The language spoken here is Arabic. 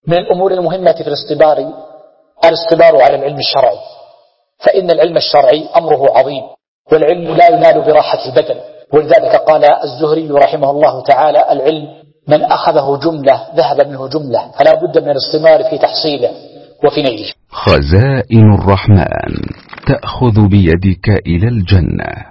من الأمور المهمة في الاصطبار على العلم الشرعي، فإن العلم الشرعي أمره عظيم، والعلم لا ينال براحة البدن. ولذلك قال الزهري رحمه الله تعالى: العلم من أخذه جملة ذهب منه جملة، فلا بد من الاصطبار في تحصيله وفي نيله. خزائن الرحمن تأخذ بيدك إلى الجنة.